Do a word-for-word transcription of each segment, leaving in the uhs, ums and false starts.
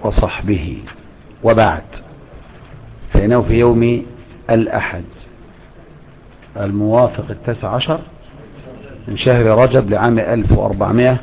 وصحبه، وبعد، فإنه في يوم الأحد الموافق التاسع عشر من شهر رجب لعام ألف وأربعمائة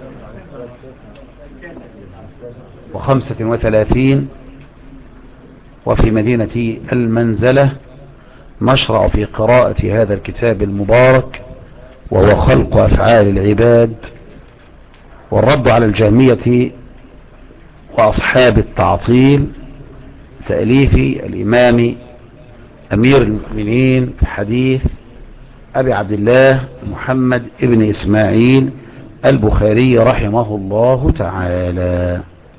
وخمسة وثلاثين، وفي مدينة المنزلة نشرع في قراءة هذا الكتاب المبارك، وهو خلق أفعال العباد والرد على الجهمية وأصحاب التعطيل، تأليف الإمام أمير المؤمنين في حديث أبي عبد الله محمد ابن إسماعيل البخاري رحمه الله تعالى.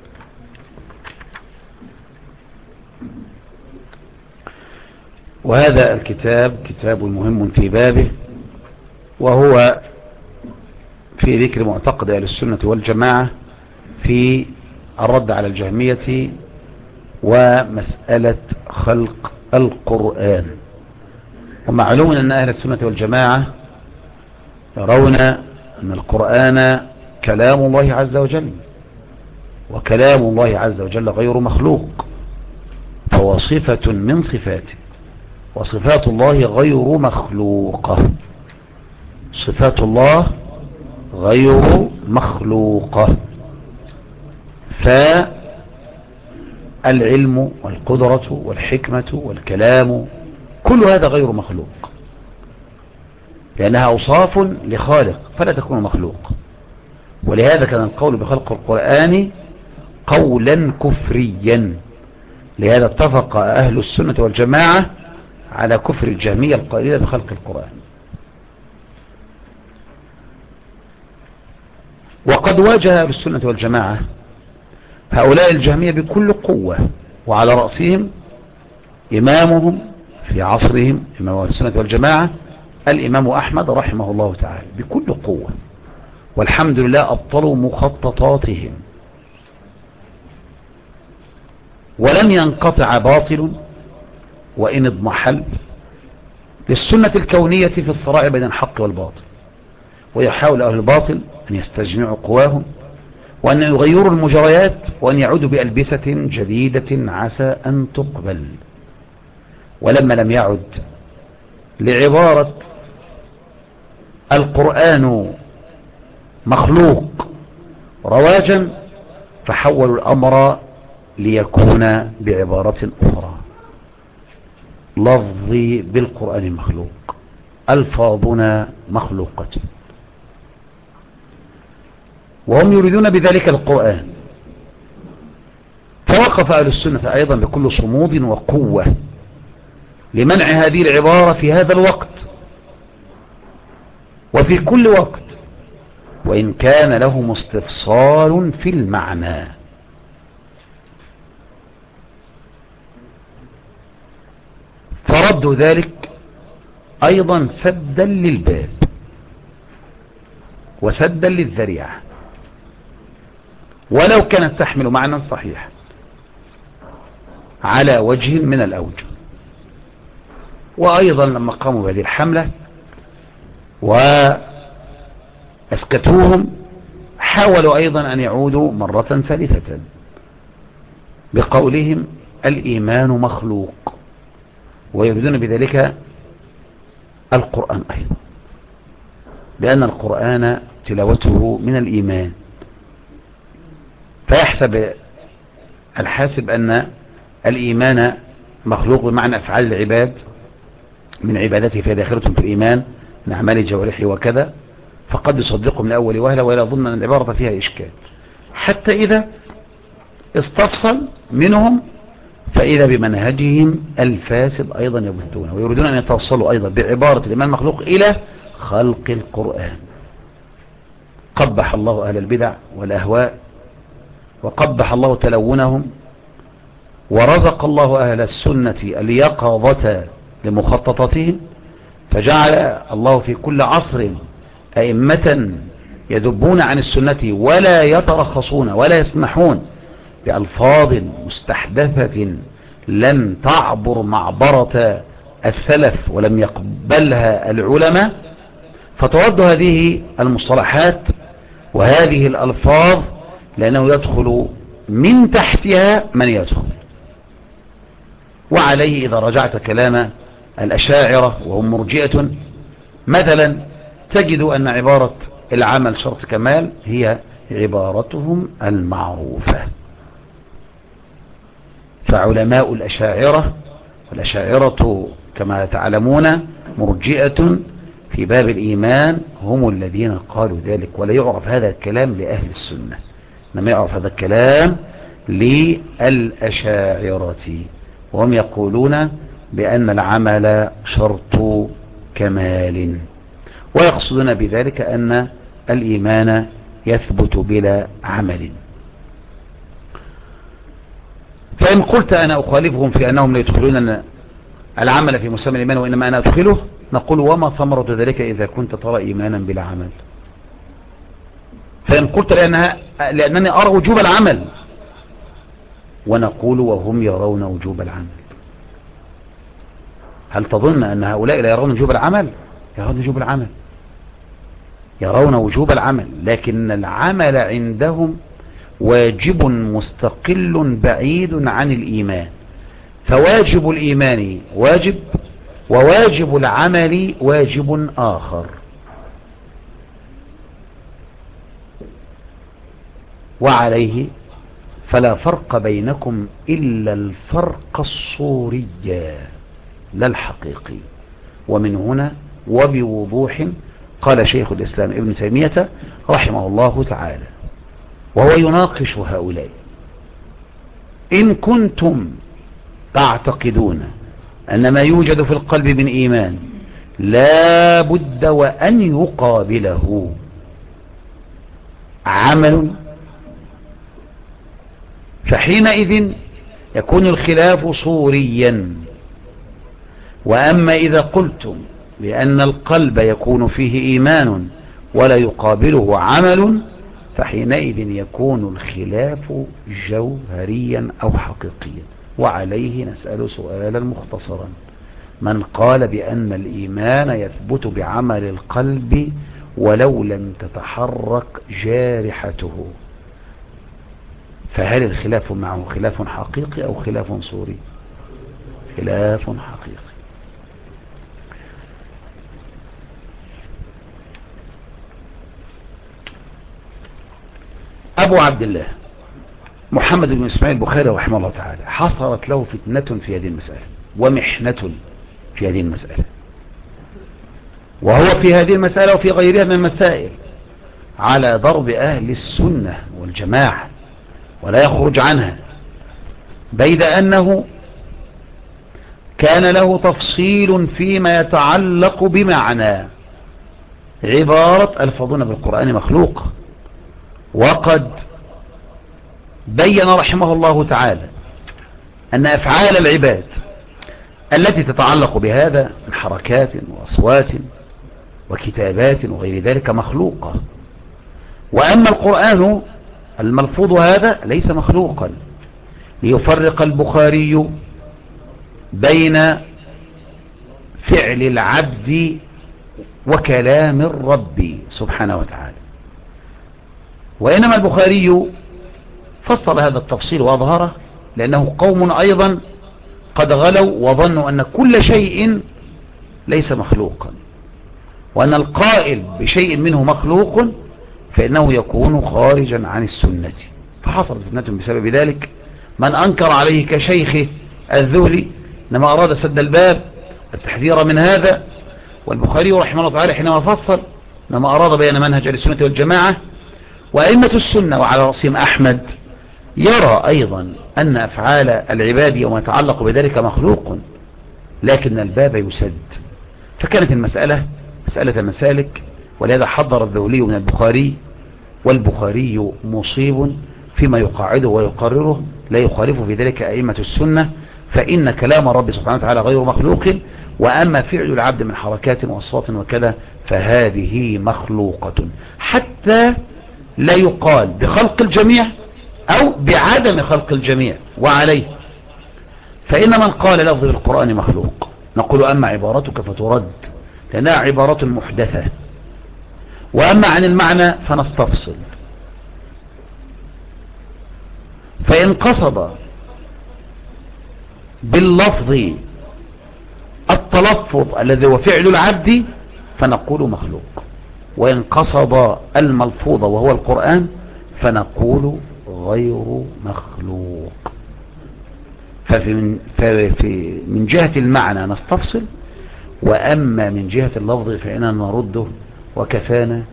وهذا الكتاب كتاب مهم في بابه، وهو في ذكر معتقد أهل السنة والجماعة في الرد على الجهمية ومسألة خلق القرآن. ومعلوم أن أهل السنة والجماعة يرون أن القرآن كلام الله عز وجل، وكلام الله عز وجل غير مخلوق، فهو صفة من صفاته، وصفات الله غير مخلوقة. صفات الله غير مخلوقة، فالعلم والقدرة والحكمة والكلام كل هذا غير مخلوق، لأنها أوصاف لخالق فلا تكون مخلوق. ولهذا كان القول بخلق القرآن قولا كفريا. لهذا اتفق أهل السنة والجماعة على كفر الجهمية القائلة بخلق القرآن. وقد واجه أهل السنة والجماعة هؤلاء الجهمية بكل قوة، وعلى رأسهم إمامهم في عصرهم إمام أهل السنة والجماعة الإمام أحمد رحمه الله تعالى بكل قوة، والحمد لله أبطلوا مخططاتهم، ولم ينقطع باطل وإن اضمحل للسنة الكونية في الصراع بين الحق والباطل. ويحاول أهل الباطل أن يستجمعوا قواهم، وأن يغيروا المجريات، وأن يعودوا بألبسة جديدة عسى أن تقبل. ولما لم يعد لعبارة القرآن مخلوق رواجا، فحولوا الأمر ليكون بعبارة أخرى: لفظي بالقرآن مخلوق، ألفاظنا مخلوقة. وهم يريدون بذلك القرآن. فوقف أهل السنة أيضا بكل صمود وقوة لمنع هذه العبارة في هذا الوقت وفي كل وقت، وإن كان لهم استفصال في المعنى. فردوا ذلك أيضا سدا للباب وسدا للذريعة، ولو كانت تحمل معنى صحيح على وجه من الأوجه. وأيضا لما قاموا بهذه الحملة وأسكتوهم، حاولوا أيضا أن يعودوا مرة ثالثة بقولهم الإيمان مخلوق، ويريدون بذلك القرآن أيضا، لأن القرآن تلاوته من الإيمان. فيحسب الحاسب أن الإيمان مخلوق بمعنى أفعال العباد من عبادته في داخلة في الإيمان من أعمال جوارحه وكذا، فقد يصدقه من أول وهلة ولا يظن أن العبارة فيها إشكال، حتى إذا استفصل منهم فإذا بمنهجهم الفاسد أيضا يبثونه، ويريدون أن يتوصلوا أيضا بعبارة الإيمان مخلوق إلى خلق القرآن. قبح الله أهل البدع والأهواء، وقبح الله تلونهم، ورزق الله أهل السنة اليقظة لمخططاتهم، فجعل الله في كل عصر أئمة يذبون عن السنة ولا يترخصون ولا يسمحون بألفاظ مستحدثة لم تعبر معبرة السلف ولم يقبلها العلماء، فترد هذه المصطلحات وهذه الألفاظ، لأنه يدخل من تحتها من يدخل. وعليه إذا رجعت كلام الأشاعرة وهم مرجئة مثلا تجد أن عبارة العمل شرط كمال هي عبارتهم المعروفة. فعلماء الأشاعرة، والأشاعرة كما تعلمون مرجئة في باب الإيمان، هم الذين قالوا ذلك. ولا يعرف هذا الكلام لأهل السنة، إنما يعرف هذا الكلام للأشاعرة، وهم يقولون بأن العمل شرط كمال، ويقصدون بذلك أن الإيمان يثبت بلا عمل. فإن قلت أنا أخالفهم في أنهم لا يدخلون العمل في مسمى الإيمان وإنما أنا أدخله، نقول وما ثمرة ذلك إذا كنت ترى إيمانا بلا عمل؟ فإن قلت لأنها لأنني أرى وجوب العمل، ونقول وهم يرون وجوب العمل. هل تظن أن هؤلاء لا يرون وجوب العمل؟ يرون وجوب العمل، يرون وجوب العمل، لكن العمل عندهم واجب مستقل بعيد عن الإيمان. فواجب الإيمان واجب، وواجب العمل واجب آخر. وعليه فلا فرق بينكم إلا الفرق الصوري لا الحقيقي. ومن هنا وبوضوح قال شيخ الإسلام ابن تيمية رحمه الله تعالى وهو يناقش هؤلاء: إن كنتم تعتقدون أن ما يوجد في القلب من إيمان لا بد وأن يقابله عمل، فحينئذ يكون الخلاف صوريا. وأما إذا قلتم بأن القلب يكون فيه إيمان ولا يقابله عمل، فحينئذ يكون الخلاف جوهريا أو حقيقيا. وعليه نسأل سؤالا مختصرا: من قال بأن الإيمان يثبت بعمل القلب ولو لم تتحرك جارحته، فهل الخلاف معه خلاف حقيقي أو خلاف صوري؟ خلاف حقيقي. أبو عبد الله محمد بن إسماعيل البخاري رحمه الله تعالى حصلت له فتنة في هذه المسألة ومحنة في هذه المسألة، وهو في هذه المسألة وفي غيرها من المسائل على ضرب أهل السنة والجماعة ولا يخرج عنها، بيد أنه كان له تفصيل فيما يتعلق بمعنى عبارة الفاظنا بالقرآن مخلوق. وقد بين رحمه الله تعالى أن أفعال العباد التي تتعلق بهذا من حركات وأصوات وكتابات وغير ذلك مخلوقة، وأما القرآن الملفوظ هذا ليس مخلوقا، ليفرق البخاري بين فعل العبد وكلام الرب سبحانه وتعالى. وإنما البخاري فصل هذا التفصيل وأظهره لأنه قوم أيضا قد غلوا وظنوا أن كل شيء ليس مخلوقا، وأن القائل بشيء منه مخلوق فإنه يكون خارجا عن السنة. فحصلت فتنة بسبب ذلك. من أنكر عليه كشيخه الذهلي إنما أراد سد الباب التحذير من هذا، والبخاري رحمه الله تعالى حينما فصل إنما أراد بيان منهج السنة والجماعة. وأئمة السنة وعلى رأسهم أحمد يرى أيضا أن أفعال العباد وما يتعلق بذلك مخلوق، لكن الباب يسد. فكانت المسألة مسألة مسالك، ولهذا حضر الذهلي من البخاري، والبخاري مصيب فيما يقاعده ويقرره، لا يخالف في ذلك أئمة السنة، فإن كلام الرب سبحانه وتعالى غير مخلوق، وأما فعل العبد من حركات وأصوات وكذا فهذه مخلوقة، حتى لا يقال بخلق الجميع أو بعدم خلق الجميع. وعليه فإن من قال لفظ القرآن مخلوق نقول أما عبارتك فترد لأنها عبارة محدثة، وأما عن المعنى فنستفصل. فإن قصد باللفظ التلفظ الذي هو فعل العبد فنقول مخلوق، وإن قصد الملفوظ وهو القرآن فنقول غير مخلوق. ففي من, ففي من جهة المعنى نستفصل، وأما من جهة اللفظ فإننا نرده، وكفانا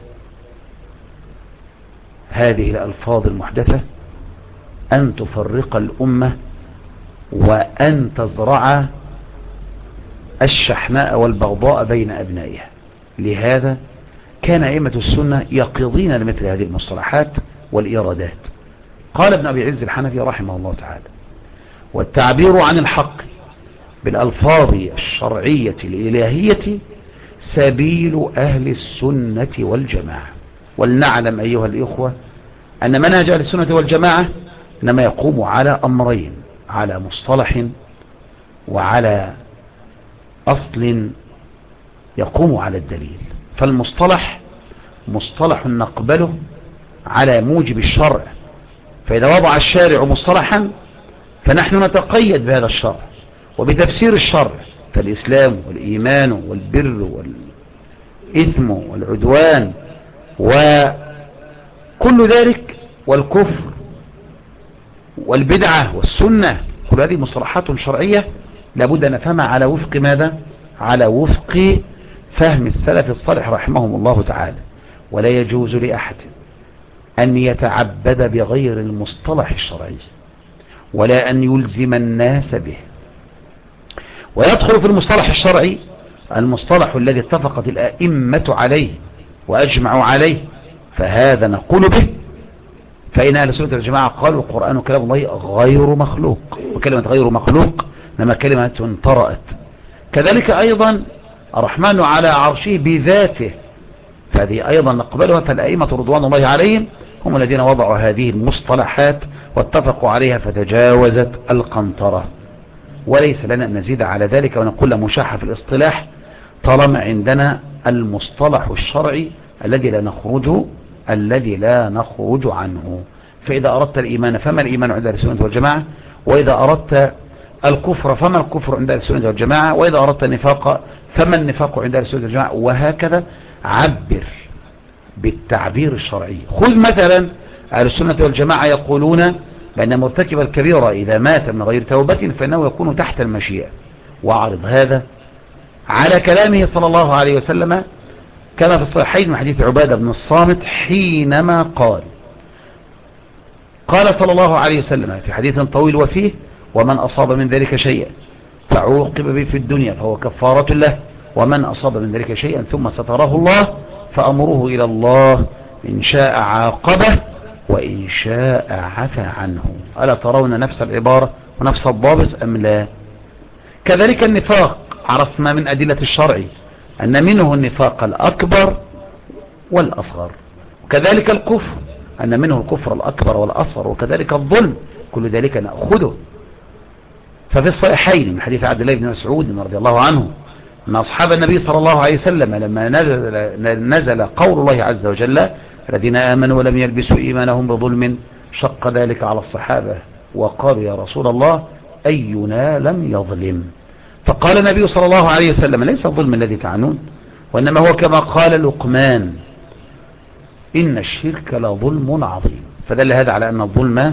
هذه الألفاظ المحدثة أن تفرق الأمة وأن تزرع الشحناء والبغضاء بين أبنائها. لهذا كان أئمة السنة يقضين لمثل هذه المصطلحات والإيرادات. قال ابن أبي عز الحنفي رحمه الله تعالى: والتعبير عن الحق بالألفاظ الشرعية الإلهية سبيل أهل السنة والجماعة. ولنعلم أيها الإخوة أن منهج أهل السنة والجماعة إنما يقوم على أمرين: على مصطلح وعلى أصل يقوم على الدليل. فالمصطلح مصطلح نقبله على موجب الشرع، فإذا وضع الشارع مصطلحا فنحن نتقيد بهذا الشرع وبتفسير الشرع، فالإسلام والإيمان والبر والإثم والعدوان وكل ذلك والكفر والبدعة والسنة، كل هذه مصطلحات شرعية لابد أن نفهمها على وفق ماذا؟ على وفق فهم السلف الصالح رحمهم الله تعالى. ولا يجوز لأحد أن يتعبد بغير المصطلح الشرعي ولا أن يلزم الناس به. ويدخل في المصطلح الشرعي المصطلح الذي اتفقت الأئمة عليه وأجمعوا عليه، فهذا نقول به. فإن أهل السنة والجماعة قالوا القرآن كلام الله غير مخلوق، وكلمة غير مخلوق لما كلمة طرأت. كذلك أيضا الرحمن على عرشه بذاته، فهذه أيضا نقبلها. فالأئمة رضوان الله عليهم هم الذين وضعوا هذه المصطلحات واتفقوا عليها فتجاوزت القنطرة، وليس لنا أن نزيد على ذلك ونقول مشاحة في الاصطلاح طالما عندنا المصطلح الشرعي الذي لا نخرج الذي لا نخرج عنه. فإذا أردت الإيمان فما الإيمان عند أهل السنة والجماعة، وإذا أردت الكفر فما الكفر عند أهل السنة والجماعة، وإذا أردت النفاق فما النفاق عند أهل السنة والجماعة، وهكذا عبر بالتعبير الشرعي. خذ مثلا أهل السنة والجماعة يقولون بأن مرتكب الكبيرة إذا مات من غير توبة فإنه يكون تحت المشيئة، وأعرض هذا على كلامه صلى الله عليه وسلم كما في الصحيحين من حديث عبادة بن الصامت حينما قال قال صلى الله عليه وسلم في حديث طويل وفيه: ومن أصاب من ذلك شيئا فعوقب به في الدنيا فهو كفارة له، ومن أصاب من ذلك شيئا ثم ستره الله فأمره إلى الله، إن شاء عاقبه وإن شاء عفى عنه. ألا ترون نفس العبارة ونفس الضابط أم لا؟ كذلك النفاق عرفنا من أدلة الشرع أن منه النفاق الأكبر والأصغر، وكذلك الكفر أن منه الكفر الأكبر والأصغر، وكذلك الظلم، كل ذلك نأخذه. ففي الصحيحين من حديث عبد الله بن مسعود رضي الله عنه أن أصحاب النبي صلى الله عليه وسلم لما نزل, نزل قول الله عز وجل: الذين آمنوا ولم يلبسوا إيمانهم بظلم، شق ذلك على الصحابة وقالوا: يا رسول الله أينا لم يظلم؟ فقال النبي صلى الله عليه وسلم: ليس الظلم الذي تعنون، وإنما هو كما قال لقمان: إن الشرك لظلم عظيم. فدل هذا على أن الظلم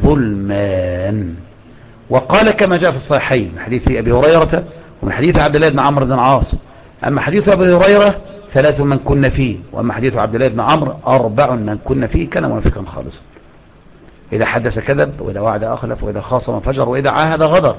ظلمان. وقال كما جاء في الصحيحين من حديث أبي هريرة ومن حديث عبد الله بن عمرو بن العاص: أما حديث أبي هريرة ثلاث من كن فيه، وأما حديث عبد الله بن عمرو أربع من كن فيه كان منافقا خالصا: إذا حدث كذب، وإذا وعد أخلف، وإذا خاصم فجر، وإذا عاهد غدر.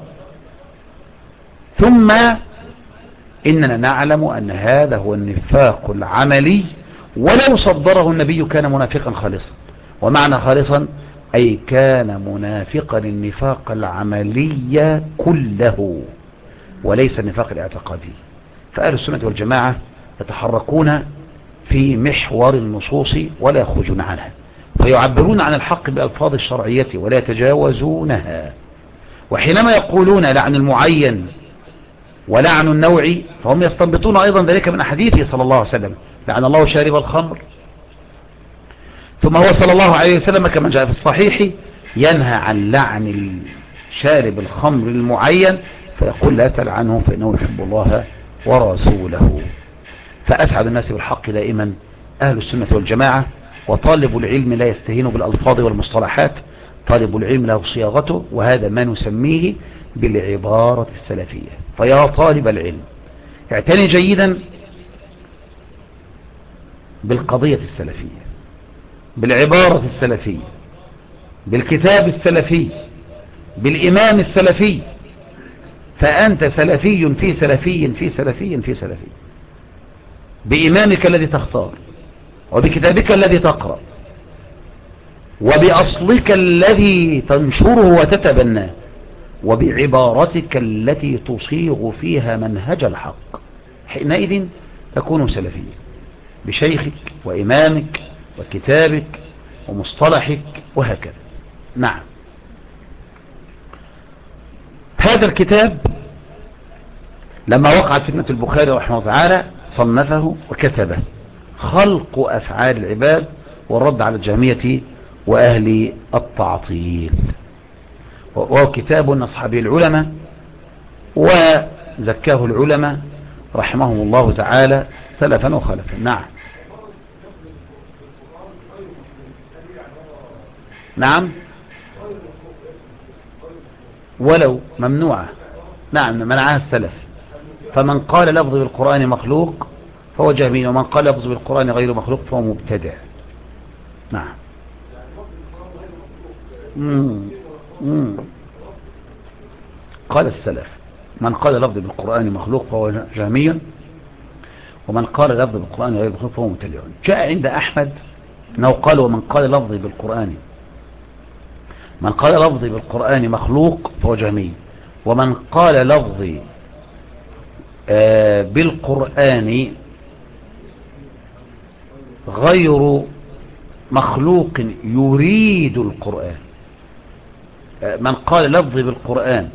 ثم إننا نعلم أن هذا هو النفاق العملي، ولو صدره النبي كان منافقا خالصا. ومعنى خالصا أي كان منافقا النفاق العملي كله وليس النفاق الاعتقادي. فأهل السنة والجماعة يتحركون في محور النصوص ولا يخرجون عنها، ويعبرون عن الحق بألفاظ الشرعية ولا يتجاوزونها. وحينما يقولون لعن المعين ولعن النوع فهم يستنبطون أيضا ذلك من أحاديثه صلى الله عليه وسلم: لعن الله شارب الخمر. ثم هو صلى الله عليه وسلم كما جاء في الصحيح ينهى عن لعن شارب الخمر المعين فيقول لا تلعنه فإنه يحب الله ورسوله. فأسعد الناس بالحق دائما أهل السنة والجماعة، وطالب العلم لا يستهين بالألفاظ والمصطلحات، طالب العلم له صياغته، وهذا ما نسميه بالعبارة السلفية. فيا طالب العلم اعتني جيدا بالقضية السلفية، بالعبارة السلفية، بالكتاب السلفي، بالإمام السلفي، فأنت سلفي في سلفي في سلفي في سلفي، بإمامك الذي تختار، وبكتابك الذي تقرأ، وبأصلك الذي تنشره وتتبناه، وبعبارتك التي تصيغ فيها منهج الحق. حينئذ تكون سلفيا بشيخك وإمامك وكتابك ومصطلحك وهكذا. نعم، هذا الكتاب لما وقعت فتنة البخاري رحمه الله تعالى صنفه وكتبه، خلق أفعال العباد والرد على الجهمية وأهل التعطيل، وهو كتاب نصح به العلماء وزكاه العلماء رحمهم الله تعالى سلفا وخلفا. نعم نعم ولو ممنوعة، نعم منعها السلف. فمن قال لفظ بالقرآن مخلوق فهو جهمي، ومن قال لفظ بالقرآن غير مخلوق فهو مبتدع. نعم. مم. مم. قال السلف من قال لفظ بالقرآن مخلوق فهو جهمي، ومن قال لفظ بالقرآن غير مخلوق فهو مبتدع. جاء عند أحمد أنه قال ومن قال لفظ بالقرآن من قال لفظي بالقرآن مخلوق فهو جهمي، ومن قال لفظي آه بالقرآن غير مخلوق يريد القرآن آه من قال لفظي بالقرآن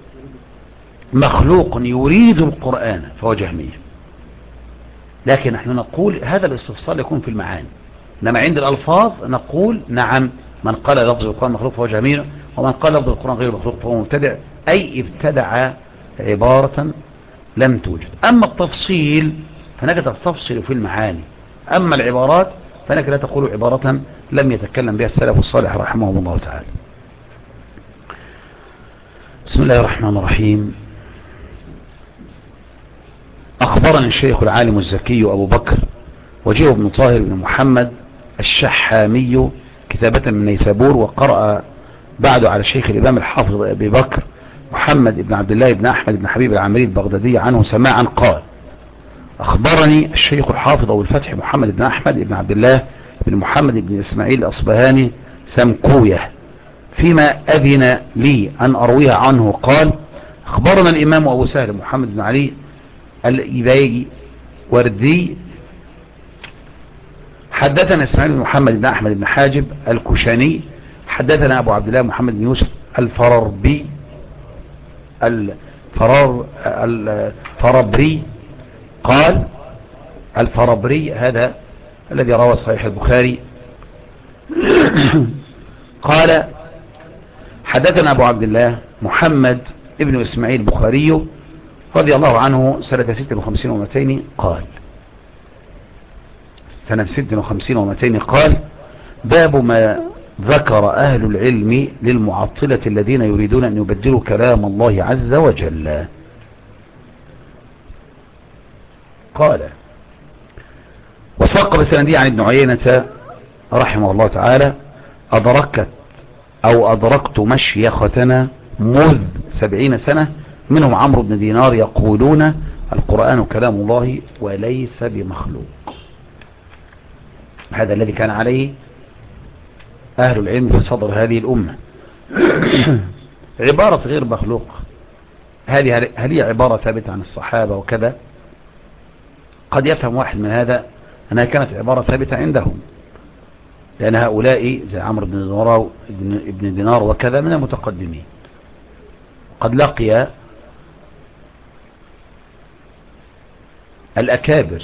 مخلوق يريد القرآن فهو جهمي. لكن نحن نقول هذا الاستفصال يكون في المعاني، إنما عند الألفاظ نقول نعم من قال لفظ القرآن مخلوق فهو جهمي، ومن قال لفظ القرآن غير مخلوق فهو مبتدع، أي ابتدع عبارة لم توجد. أما التفصيل فنك تستفصل في المعاني، أما العبارات فنك لا تقول عبارة لم يتكلم بها السلف الصالح رحمهم الله تعالى. بسم الله الرحمن الرحيم. أخبرني الشيخ العالم الزكي أبو بكر وجيه بن طاهر بن محمد الشحامي كتابة من نيسابور، وقرأ بعد على الشيخ الإمام الحافظ أبي بكر محمد بن عبد الله بن أحمد بن حبيب العمري البغدادي عنه سماعا قال أخبرني الشيخ الحافظ أبو الفتح محمد بن أحمد بن عبد الله بن محمد بن إسماعيل الأصبهاني سمكوية فيما أذن لي أن أرويها عنه قال أخبرنا الإمام أبو سهل محمد بن علي الإبايجي وردي حدثنا إسماعيل بن محمد بن أحمد بن حاجب الكشاني حدثنا أبو عبد الله محمد بن يوسف الفراربي الفرار الفرابري قال الفرابري هذا الذي روى صحيح البخاري قال حدثنا أبو عبد الله محمد ابن إسماعيل البخاري رضي الله عنه سنة ست وخمسين ومتين قال سنة ست وخمسين ومتين قال باب ما ذكر أهل العلم للمعطلة الذين يريدون أن يبدلوا كلام الله عز وجل. قال وساق بسندي عن ابن عيينة رحمه الله تعالى أدركت أو أدركت مشيختنا مذ سبعين سنة منهم عمرو بن دينار يقولون القرآن كلام الله وليس بمخلوق. هذا الذي كان عليه أهل العلم في صدر هذه الأمة. عبارة غير مخلوق هذه هل هي عبارة ثابتة عن الصحابة وكذا؟ قد يفهم واحد من هذا أنها كانت عبارة ثابتة عندهم، لأن هؤلاء زي عمرو بن دينار ابن دينار وكذا من المتقدمين قد لقي الأكابر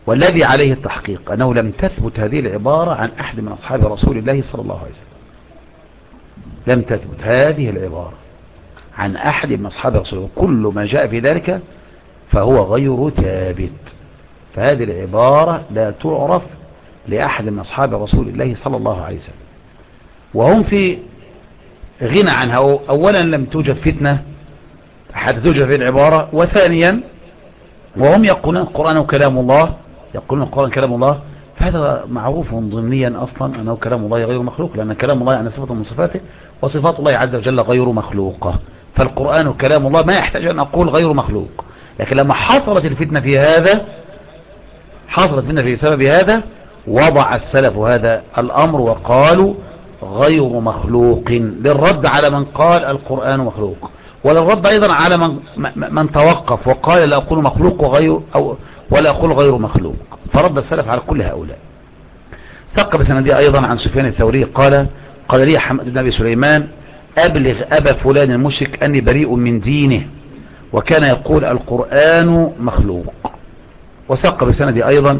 والذي عليه التحقيق أنه لم تثبت هذه العبارة عن أحد من أصحاب رسول الله صلى الله عليه وسلم. لم تثبت هذه العبارة عن أحد من أصحاب رسول الله، كل ما جاء في ذلك فهو غير ثابت. فهذه العبارة لا تعرف لأحد من أصحاب رسول الله صلى الله عليه وسلم، وهم في غنى عنها. أولا لم توجد فتنة حتى توجد في العبارة، وثانيا وهم يقولون القرآن كلام الله، يقولون القرآن كلام الله، فهذا معروف ضمنيا أصلا أنه كلام الله غير مخلوق، لأن كلام الله يعني صفة من صفاته، وصفات الله عز وجل غير مخلوقة. فالقرآن كلام الله، ما يحتاج أن أقول غير مخلوق. لكن لما حصلت الفتنة في هذا، حصلت الفتنة في سبب هذا، وضع السلف هذا الأمر وقالوا غير مخلوق، للرد على من قال القرآن مخلوق، وللرد أيضا على من, من توقف وقال لا أقول مخلوق وغير أو ولا أقول غير مخلوق. فرد السلف على كل هؤلاء. ثق بسندي أيضا عن سفيان الثوري قال قال لي حمد بن أبي سليمان أبلغ أبا فلان المشرك أني بريء من دينه، وكان يقول القرآن مخلوق. وثق بسندي أيضا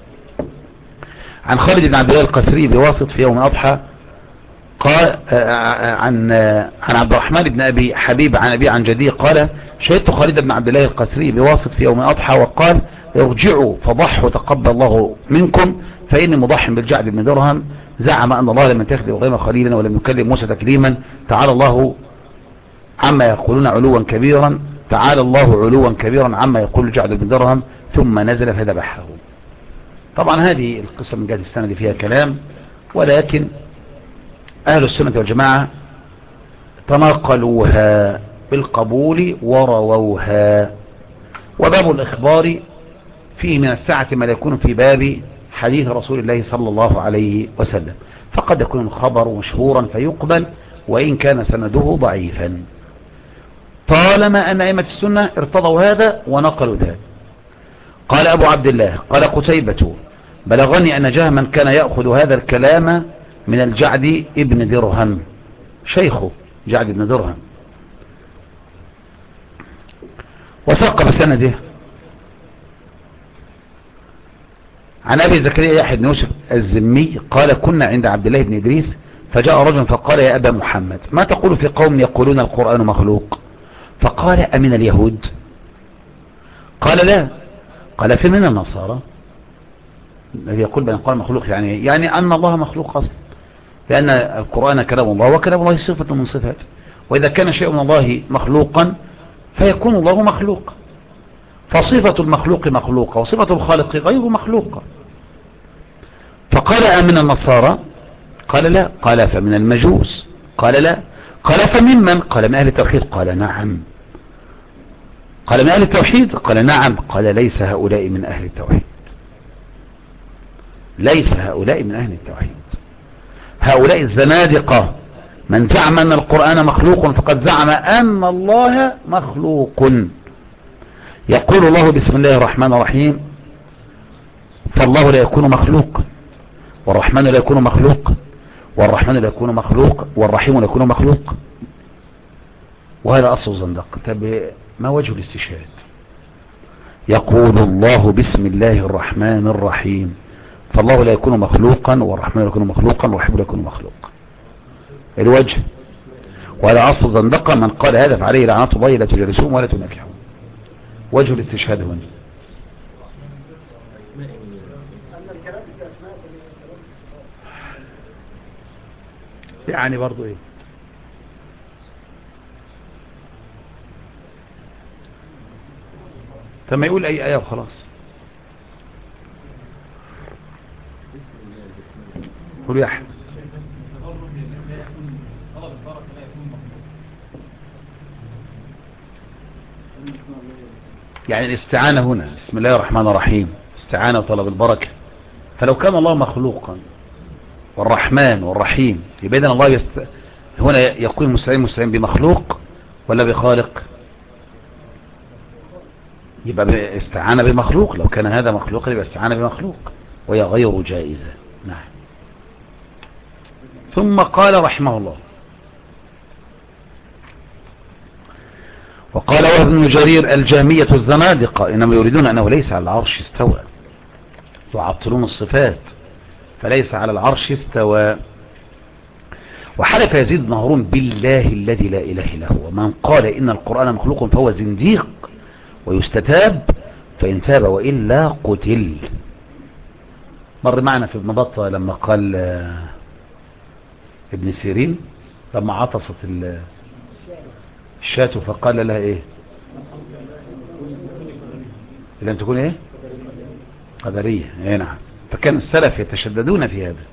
عن خالد بن عبد الله القسري بواسط في يوم أضحى قال عن عن عبد الرحمن بن أبي حبيب عن أبي عن جدي قال شهدت خالد بن عبد الله القسري بواسط في يوم أضحى وقال ارجعوا فضحوا تقبل الله منكم فإني مضح بالجعد بن درهم زعم أن الله لم يتخذ إبراهيم خليلا ولم يكلم موسى تكليما تعالى الله عما يقولون علوا كبيرا تعالى الله علوا كبيرا عما يقول الجعد بن درهم ثم نزل فذبحه. طبعا هذه القصة من جهة السند فيها كلام، ولكن أهل السنة والجماعة تناقلوها بالقبول ورووها. وباب الإخبار فيه من السعة ما لا يكون في باب حديث رسول الله صلى الله عليه وسلم، فقد يكون الخبر مشهورا فيقبل وإن كان سنده ضعيفا، طالما أن أئمة السنة ارتضوا هذا ونقلوا ذلك. قال أبو عبد الله قال قتيبة بلغني أن جهما كان يأخذ هذا الكلام من الجعد ابن درهم، شيخه جعد ابن درهم. وثق بسنده عن أبي زكريا يحيى بن يوسف الزمي قال كنا عند عبد الله بن إدريس فجاء رجل فقال يا أبا محمد ما تقول في قوم يقولون القرآن مخلوق؟ فقال أمن اليهود؟ قال لا. قال فمن النصارى؟ الذي يقول بأن القرآن مخلوق يعني يعني أن الله مخلوق أصلا، لأن القرآن كلام الله وكلام الله صفة من صفاته، وإذا كان شيء من الله مخلوقا فيكون الله مخلوق، فصفة المخلوق مخلوقة وصفة الخالق غير مخلوقة. فقال أمن النصارى؟ قال لا. قال فمن المجوس؟ قال لا. قال فممن؟ قال من أهل التوحيد؟ قال نعم. قال من أهل التوحيد؟ قال نعم. قال ليس هؤلاء من أهل التوحيد، ليس هؤلاء من أهل التوحيد، هؤلاء الزنادقة من زعم أن القرآن مخلوق فقد زعم أن الله مخلوق. يقول الله بسم الله الرحمن الرحيم فالله لا يكون مخلوق والرحمن لا يكون مخلوق والرحمن لا يكون مخلوق والرحيم لا يكون مخلوق، وهذا أصل زندق. طب ما وجه الاستشهاد؟ يقول الله بسم الله الرحمن الرحيم فالله لا يكون مخلوقا والرحمن لا يكون مخلوقا والرحيم لا يكون مخلوقا. الوجه وهذا أصل زندقة، من قال هذا فعليه لعنة الله لا تجلسون ولا تناكحون. وجه الاستشهاد هنا يعني برضو ايه؟ ثم يقول اي ايه وخلاص. قول يا احمد. يعني الاستعانة هنا بسم الله الرحمن الرحيم استعانة وطلب البركة، فلو كان الله مخلوقا والرحمن والرحيم يبقى إذن الله يست... هنا يقول المستعين مستعين بمخلوق ولا بخالق؟ يبقى استعانة بمخلوق، لو كان هذا مخلوق يبقى استعانة بمخلوق وهي غير جائزة. نعم. ثم قال رحمه الله وقال وابن جرير الجهمية الزنادقة إنما يريدون أنه ليس على العرش استوى، يعطلون الصفات، فليس على العرش استوى. وحلف يزيد بن هارون بالله الذي لا إله إلا هو من قال إن القرآن مخلوق فهو زنديق ويستتاب، فإن تاب وإلا قتل. مر معنا في ابن بطة لما قال ابن سيرين لما عطست الشاة فقال لها ايه؟ لن تكون ايه؟ قدرية. ايه نعم. فكان السلف يتشددون في هذا.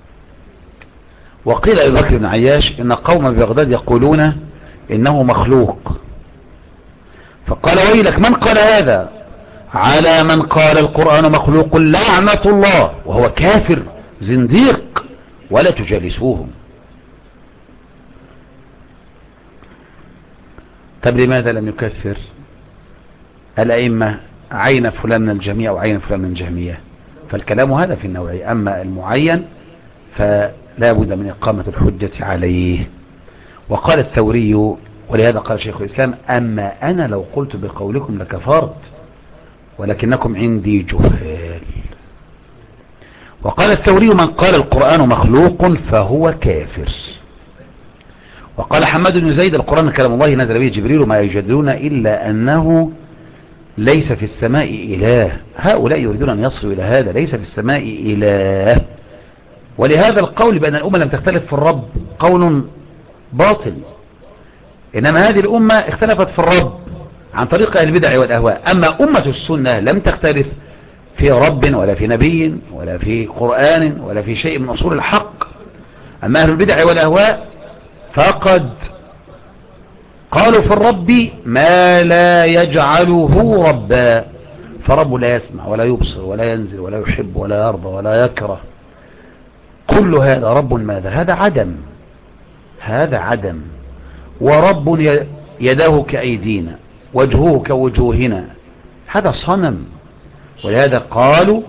وقيل أبي بكر بن عياش إن قوم ببغداد يقولون إنه مخلوق، فقال ويلك من قال هذا؟ على من قال القرآن مخلوق لعنة الله، وهو كافر زنديق ولا تجالسوهم. طب لماذا لم يكفر الأئمة عين فلان من الجميع وعين فلان من الجهمية؟ فالكلام هذا في النوعية. أما المعين فلا بد من إقامة الحجة عليه. وقال الثوري ولهذا قال شيخ الإسلام أما أنا لو قلت بقولكم لكفرت ولكنكم عندي جهال. وقال الثوري من قال القرآن مخلوق فهو كافر. وقال حماد بن زيد القرآن كلام الله نزل به جبريل ما يجادلون إلا أنه ليس في السماء إله. هؤلاء يريدون أن يصلوا إلى هذا، ليس في السماء إله. ولهذا القول بأن الأمة لم تختلف في الرب قول باطل، إنما هذه الأمة اختلفت في الرب عن طريق أهل البدع والأهواء. أما أمة السنة لم تختلف في رب ولا في نبي ولا في قرآن ولا في شيء من أصول الحق. أما أهل البدع والأهواء فقد قالوا في الرب ما لا يجعله ربا، فرب لا يسمع ولا يبصر ولا ينزل ولا يحب ولا يرضى ولا يكره، كل هذا رب ماذا؟ هذا عدم، هذا عدم. ورب يداه كأيدينا وجهه كوجوهنا، هذا صنم. ولهذا قالوا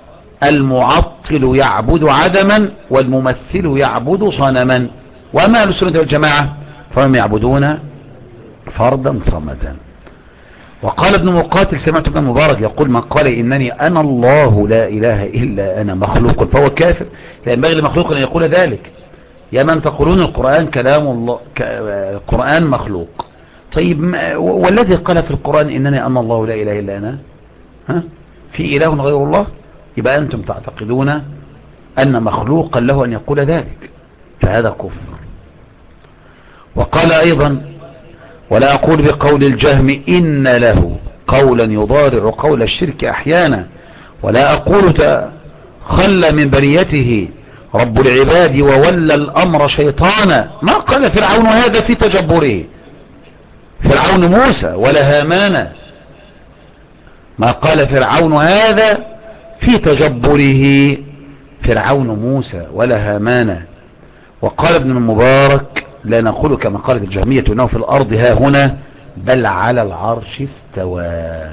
المعطل يعبد عدما والممثل يعبد صنما. وأما أهل السنة والجماعة فهم يعبدون فردا صمدا. وقال ابن مقاتل سمعت ابن مبارك يقول من قال إنني أنا الله لا إله إلا أنا مخلوق فهو كافر. لا ينبغي لمخلوق أن يقول ذلك. يا من تقولون القرآن كلام الله، القرآن مخلوق. طيب والذي قال في القرآن إنني أنا الله لا إله إلا أنا، ها في إله غير الله؟ يبقى أنتم تعتقدون أن مخلوقا له أن يقول ذلك، فهذا كفر. وقال أيضا ولا أقول بقول الجهم إن له قولا يضارع قول الشرك أحيانا، ولا أقول تخلى من بريته رب العباد وولى الأمر شيطانا. ما قال فرعون هذا في تجبره، فرعون موسى ولا هامان. ما قال فرعون هذا في تجبره فرعون موسى ولا هامان. وقال ابن المبارك لا نقول كما قالت الجهمية انه في الارض ها هنا بل على العرش استوى.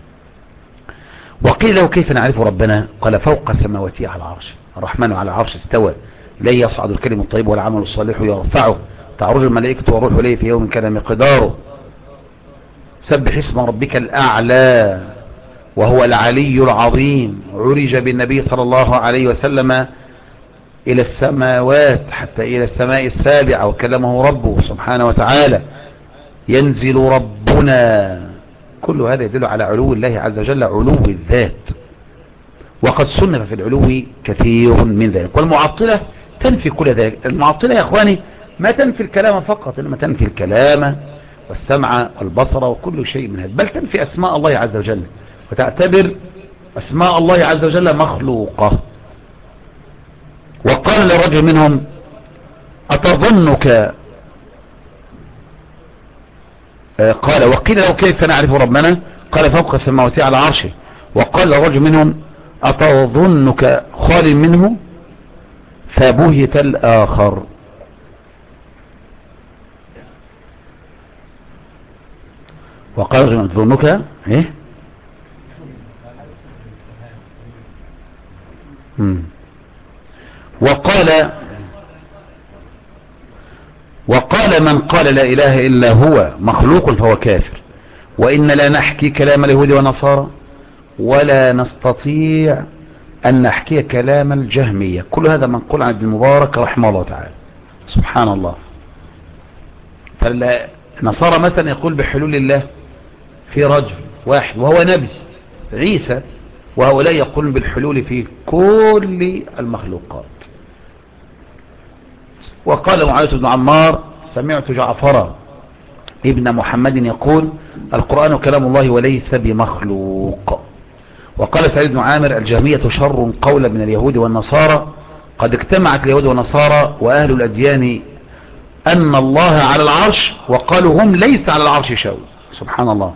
وقيل له كيف نعرف ربنا؟ قال فوق سماوته على العرش، الرحمن على العرش استوى، إليه يصعد الكلم الطيب والعمل الصالح يرفعه، تعرج الملائكة والروح إليه في يوم كان مقداره، سبح اسم ربك الأعلى وهو العلي العظيم. عرج بالنبي صلى الله عليه وسلم إلى السماوات حتى إلى السماء السابعة وكلمه ربه سبحانه وتعالى. ينزل ربنا، كل هذا يدل على علو الله عز وجل، علو الذات. وقد صنف في العلو كثير من ذلك. والمعطلة تنفي كل ذلك. المعطلة يا أخواني ما تنفي الكلام فقط، إنما تنفي الكلام والسمع والبصر وكل شيء من هذا، بل تنفي أسماء الله عز وجل وتعتبر أسماء الله عز وجل مخلوقة. وقال لرجل منهم أتظنك، قال وقيل له كيف نعرف ربنا؟ قال فوق السماوات على عرشه. وقال لرجل منهم أتظنك خال منه؟ فبهت الآخر. وقال رجل أتظنك إيه؟ مم. وقال وقال من قال لا إله إلا هو مخلوق فهو كافر. وإن لا نحكي كلام اليهود والنصارى ولا نستطيع أن نحكي كلام الجهمية. كل هذا منقول عن ابن المبارك رحمه الله تعالى. سبحان الله. فالنصارى مثلا يقول بحلول الله في رجل واحد وهو نبي عيسى، وهؤلاء يقولون بالحلول في كل المخلوقات. وقال معاوية بن عمار سمعت جعفر ابن محمد يقول القرآن كلام الله وليس بمخلوق. وقال سعيد بن عامر الجهمية شر قولا من اليهود والنصارى، قد اجتمعت اليهود والنصارى وأهل الأديان أن الله على العرش وقالوا هم ليس على العرش شيء. سبحان الله.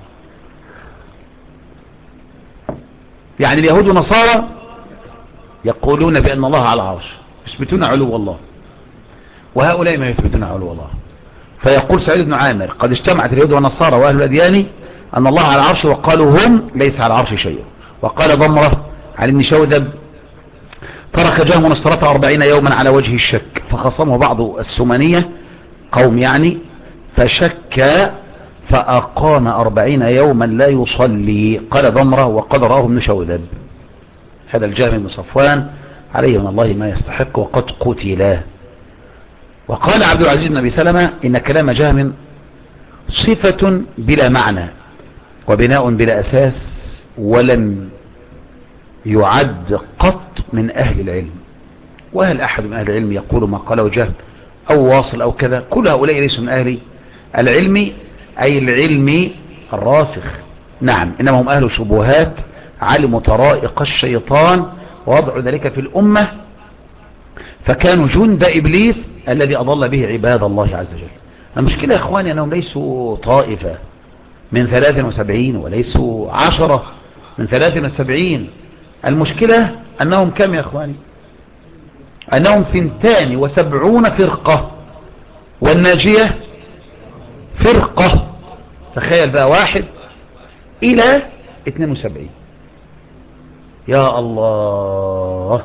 يعني اليهود والنصارى يقولون بأن الله على العرش، يثبتون علو الله، وهؤلاء ما يثبتون علو الله. فيقول سعيد بن عامر قد اجتمعت اليهود والنصارى وأهل الأديان أن الله على العرش وقالوا هم ليس على العرش شيء. وقال ضمرة عن ابن شوذب ترك جهم الصلاة أربعين يوما على وجه الشك، فخصمه بعض السمنية قوم يعني فشك فأقام أربعين يوما لا يصلي. قال ضمرة وقد راه ابن شوذب. هذا الجهم بن صفوان عليه من الله ما يستحق وقد قتله. وقال عبد العزيز بن أبي سلمة إن كلام جهم صفة بلا معنى وبناء بلا أساس، ولم يعد قط من أهل العلم. وهل أحد من أهل العلم يقول ما قاله جهم أو واصل أو كذا؟ كل هؤلاء ليسوا من أهل العلم، أي العلم الراسخ. نعم، إنما هم أهل شبهات علموا طرائق الشيطان ووضعوا ذلك في الأمة، فكانوا جند إبليس الذي أضل به عباد الله عز وجل. المشكلة يا إخواني أنهم ليسوا طائفة من ثلاث وسبعين وليسوا عشرة من ثلاث وسبعين. المشكلة أنهم كم يا إخواني؟ أنهم ثنتان وسبعون فرقة، والناجية فرقة. تخيل بقى واحد إلى اثنين وسبعين. يا الله.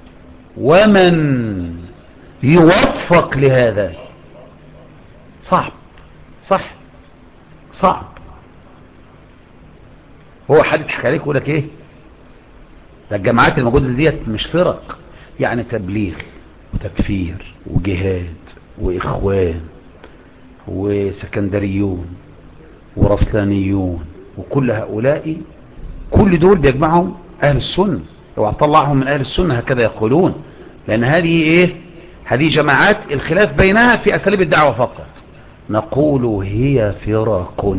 ومن يوفق لهذا صعب صح صعب. هو حد يضحك عليك ويقول لك ايه ده الجماعات الموجوده ديت مش فرق، يعني تبليغ وتكفير وجهاد واخوان وسكندريون ورسلانيون، وكل هؤلاء كل دول بيجمعهم اهل السنه. لو هتطلعهم من اهل السنه هكذا يقولون، لان هذه ايه؟ هذه جماعات الخلاف بينها في اساليب الدعوه فقط. نقول هي فرق،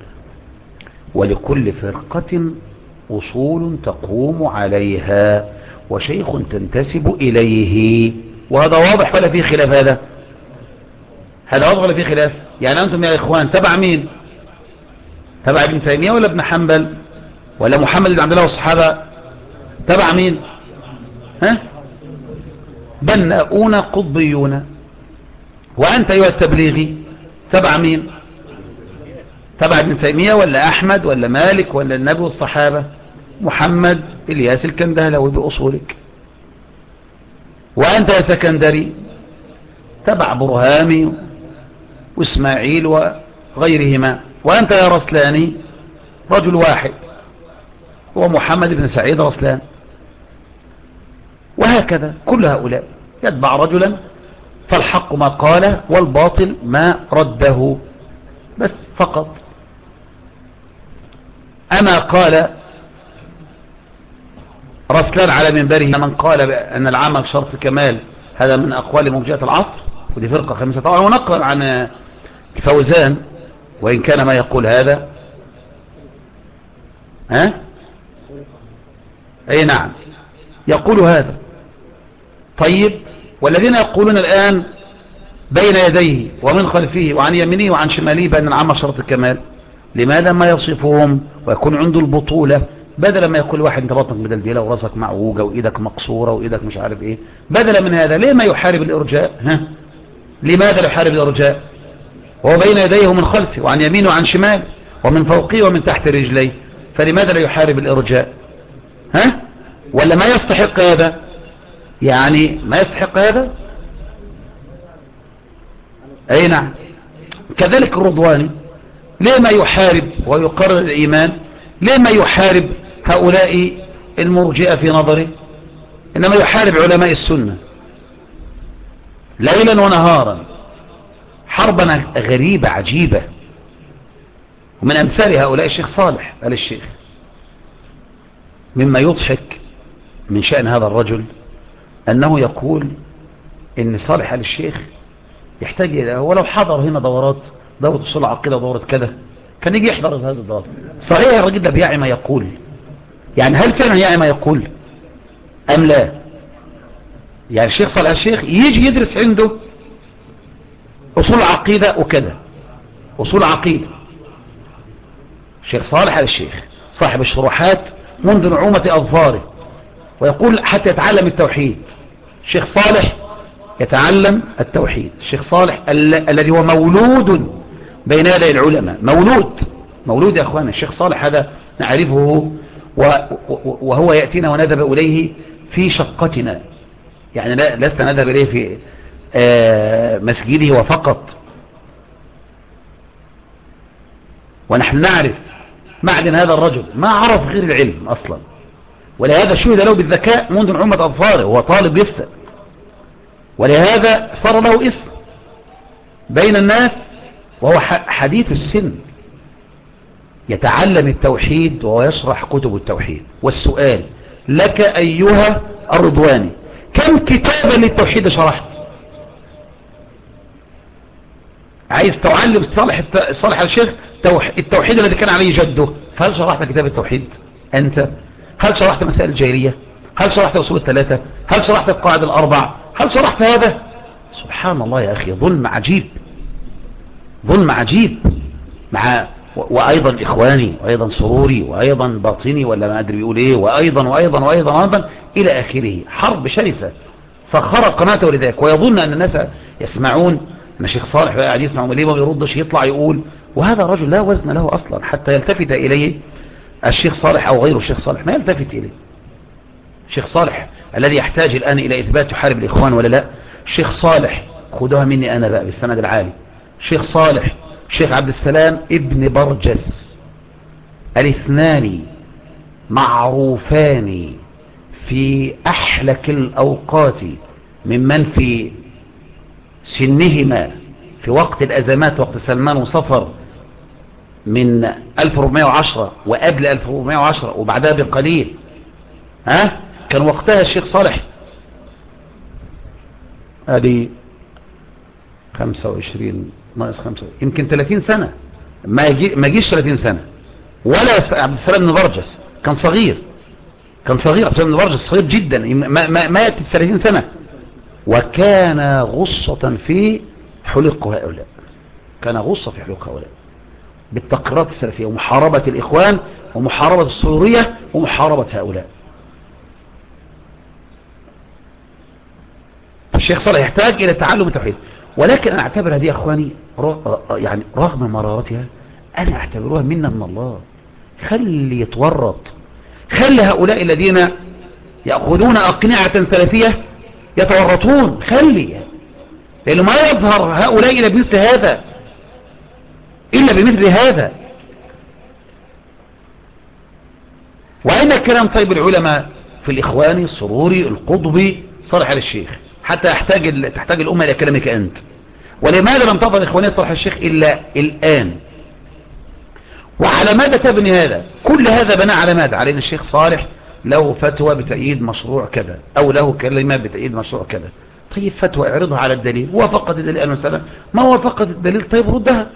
ولكل فرقة أصول تقوم عليها وشيخ تنتسب إليه. وهذا واضح ولا فيه خلاف؟ هذا هذا واضح ولا فيه خلاف؟ يعني أنتم يا إخوان تبع مين؟ تبع ابن تيمية ولا ابن حنبل ولا محمد بن عبد الله والصحابة؟ تبع مين؟ ها؟ بناؤون قطبيون. وأنت أيها التبليغي تبع مين؟ تبع ابن تيمية ولا أحمد ولا مالك ولا النبي والصحابة؟ محمد إلياس الكندهلوي بأصولك. وأنت يا سكندري تبع برهامي وإسماعيل وغيرهما. وأنت يا رسلاني رجل واحد هو محمد بن سعيد رسلان. وهكذا كل هؤلاء يتبع رجلا، فالحق ما قاله والباطل ما رده، بس فقط. أما قال رسلان على منبره من قال أن العمل شرط الكمال، هذا من أقوال مرجئة العصر، ودي فرقة خمسة طبعا. ونقل عن الفوزان وإن كان ما يقول هذا ها أي نعم يقول هذا. طيب، والذين يقولون الآن بين يديه ومن خلفه وعن يمينه وعن شماله بأن العمل شرط الكمال، لماذا ما يصفهم ويكون عنده البطولة؟ بدلا ما يقول واحد انت بطنك مدلدله وراسك معوجه وايدك مقصوره وايدك مش عارف ايه، بدلا من هذا ليه ما يحارب الارجاء؟ ها لماذا لا يحارب الارجاء وهو بين يديه ومن خلفه وعن يمينه وعن شماله ومن فوقه ومن تحت رجليه؟ فلماذا لا يحارب الارجاء؟ ها ولا ما يستحق هذا؟ يعني ما يستحق هذا. اي نعم. كذلك الرضواني ليه ما يحارب ويقرر الإيمان؟ ليه ما يحارب هؤلاء المرجئة في نظره؟ إنما يحارب علماء السنة ليلا ونهارا حربا غريبة عجيبة. ومن أمثال هؤلاء الشيخ صالح آل الشيخ. مما يضحك من شأن هذا الرجل أنه يقول إن صالح آل الشيخ يحتاج إلى، ولو حضر هنا دورات، دورة أصول عقيدة ودورة كذا، كان يجي يحضر هذا الدورات. صحيح الراجل ده بيعي ما يقول، يعني هل فعلا يعي ما يقول أم لا؟ يعني الشيخ صالح آل الشيخ يجي يدرس عنده أصول عقيدة وكذا، أصول عقيدة. الشيخ صالح آل الشيخ صاحب الشروحات منذ نعومة أظفاره، ويقول حتى يتعلم التوحيد. الشيخ صالح يتعلم التوحيد. الشيخ صالح ال الذي هو مولود بين يدي العلماء، مولود مولود يا أخوانا. الشيخ صالح هذا نعرفه وهو يأتينا ونذهب إليه في شقتنا، يعني لا لسنا نذهب إليه في آه مسجده وفقط، ونحن نعرف معدن هذا الرجل، ما عرف غير العلم أصلا، ولهذا شهد له بالذكاء منذ نعومة أظفاره، هو طالب لسه، ولهذا صار له اسم بين الناس، وهو حديث السن يتعلم التوحيد وهو يشرح كتب التوحيد. والسؤال لك أيها الرضواني، كم كتابا للتوحيد شرحت؟ عايز تعلم صالح صالح الشيخ التوحيد الذي كان عليه جده، هل شرحت كتاب التوحيد أنت؟ هل شرحت مسائل الجاهلية؟ هل شرحت أصول الثلاثة؟ هل شرحت القواعد الأربع؟ هل شرحت هذا؟ سبحان الله يا أخي، ظلم عجيب، ظلم عجيب. مع وأيضا إخواني وأيضا سروري وأيضا باطني ولا ما أدري بيقول إيه، وأيضا وأيضا وأيضا وأيضا إلى آخره. حرب شرسة سخر قناته لذلك، ويظن أن الناس يسمعون أن الشيخ صالح قاعد يسمع ليه ما بيردش، يطلع يقول، وهذا رجل لا وزن له أصلا حتى يلتفت إليه الشيخ صالح أو غيره الشيخ صالح، ما يلتفت إليه. الشيخ صالح الذي يحتاج الآن إلى إثبات يحارب الإخوان ولا لا، الشيخ صالح خدوها مني أنا بقى بالسند العالي، الشيخ صالح الشيخ عبد السلام ابن برجس، الاثنان معروفان في أحلك الأوقات ممن في سنهما في وقت الأزمات، وقت سلمان وصفر من ألف وأربعمائة وعشرة وقبل ألف وأربعمائة وعشرة وبعدها بقليل، ها كان وقتها الشيخ صالح هذه خمسة وعشرين ناقص خمسة يمكن ثلاثين سنة، ما يجي ما يجيش ثلاثين سنة. ولا عبد السلام بن برجس كان صغير، كان صغير عبد السلام بن برجس صغير جدا، ما ما, ما يأتي ثلاثين سنة، وكان غصة في حلق هؤلاء، كان غصة في حلق هؤلاء بالتقريرات السلفية ومحاربة الإخوان ومحاربة السورية ومحاربة هؤلاء. الشيخ صالح يحتاج إلى تعلم التوحيد، ولكن أنا أعتبر هذه يا أخواني يعني رغم مرارتها أنا أعتبرها منا من الله. خلي يتورط، خلي هؤلاء الذين يأخذون أقنعة سلفية يتورطون، خلي، لأنه ما يظهر هؤلاء إلا بمثل هذا، إلا بمثل هذا. وأين الكلام طيب العلماء في الإخواني السروري القطبي صالح آل الشيخ، حتى يحتاج تحتاج الأمة إلى كلامك أنت. ولماذا لم تظهر إخوانية صالح الشيخ إلا الآن؟ وعلى ماذا تبني هذا؟ كل هذا بنى على ماذا؟ على أن الشيخ صالح له فتوى بتأييد مشروع كذا، أو له كلمة بتأييد مشروع كذا. طيب فتوى اعرضها على الدليل، وافقت الدليل أهلا وسهلا، ما وافقت الدليل طيب ردها،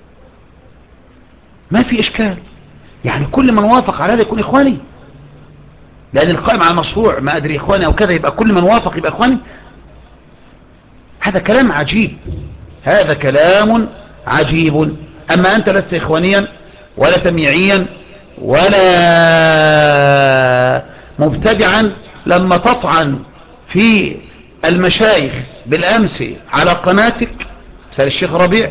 ما في إشكال. يعني كل من وافق على هذا يكون إخواني، لأن القائم على المشروع ما أدري إخواني أو كذا يبقى كل من وافق يبقى إخواني. هذا كلام عجيب، هذا كلام عجيب. أما أنت لست إخوانيا ولا تمييعيا ولا مبتدعا لما تطعن في المشايخ بالأمس على قناتك مثل الشيخ ربيع،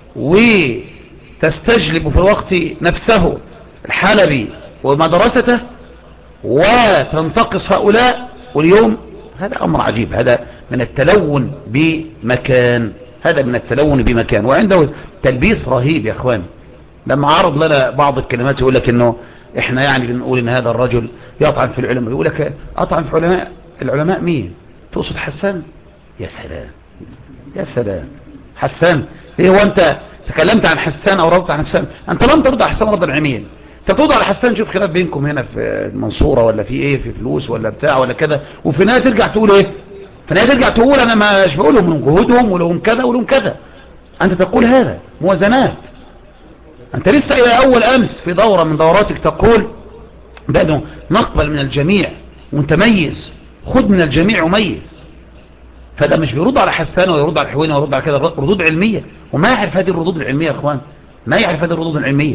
وتستجلب في الوقت نفسه الحلبي ومدرسته وتنتقص هؤلاء، واليوم هذا أمر عجيب. هذا من التلون بمكان، هذا من التلون بمكان، وعنده تلبيس رهيب يا اخوان. لما عرض لنا بعض الكلمات يقول لك انه احنا يعني بنقول ان هذا الرجل يطعن في العلماء، يقول لك اطعن في علماء العلماء مين؟ تقصد حسان؟ يا سلام يا سلام، حسان ايه؟ هو انت تكلمت عن حسان او ردت عن حسان؟ انت لم ترد على حسان رد العمين، انت بترد على حسان. شوف خلاف بينكم هنا في المنصورة ولا في ايه، في فلوس ولا بتاع ولا كده، وفي النهايه ترجع تقول ايه؟ في النهايه ترجع تقول انا مش بقولهم من جهودهم ولهم كذا ولهم كذا. انت تقول هذا موازنات. انت لسه الى اول امس في دورة من دوراتك تقول بأنه نقبل من الجميع وانت ميز، خد من الجميع وميز. فده مش بيرد على حسان ويرد على الحويني ويرد على كده، ردود علمية، وما يعرف هذه الردود العلمية يا اخوان، ما يعرف هذه الردود العلمية.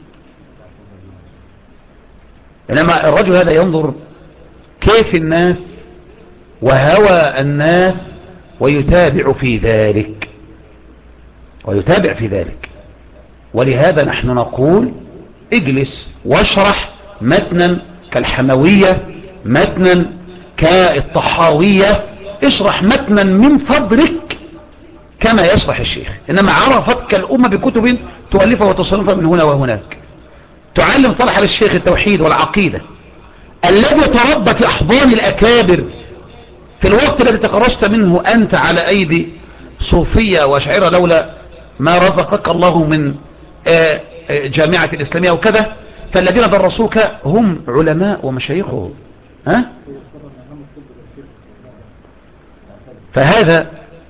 انما الرجل هذا ينظر كيف الناس وهوى الناس ويتابع في ذلك ويتابع في ذلك. ولهذا نحن نقول اجلس واشرح متنا كالحموية، متنا كالطحاوية، اشرح متنا من صدرك كما يشرح الشيخ. انما عرفتك الامة بكتب تؤلفها وتصنفها من هنا وهناك. تعلم صالح للشيخ التوحيد والعقيدة الذي تربى في احضان الاكابر في الوقت الذي تخرجت منه انت على ايدي صوفية واشعرة، لولا ما رزقك الله من جامعة الاسلامية وكذا. فالذين درسوك هم علماء ومشايخهم، ها؟ فهذا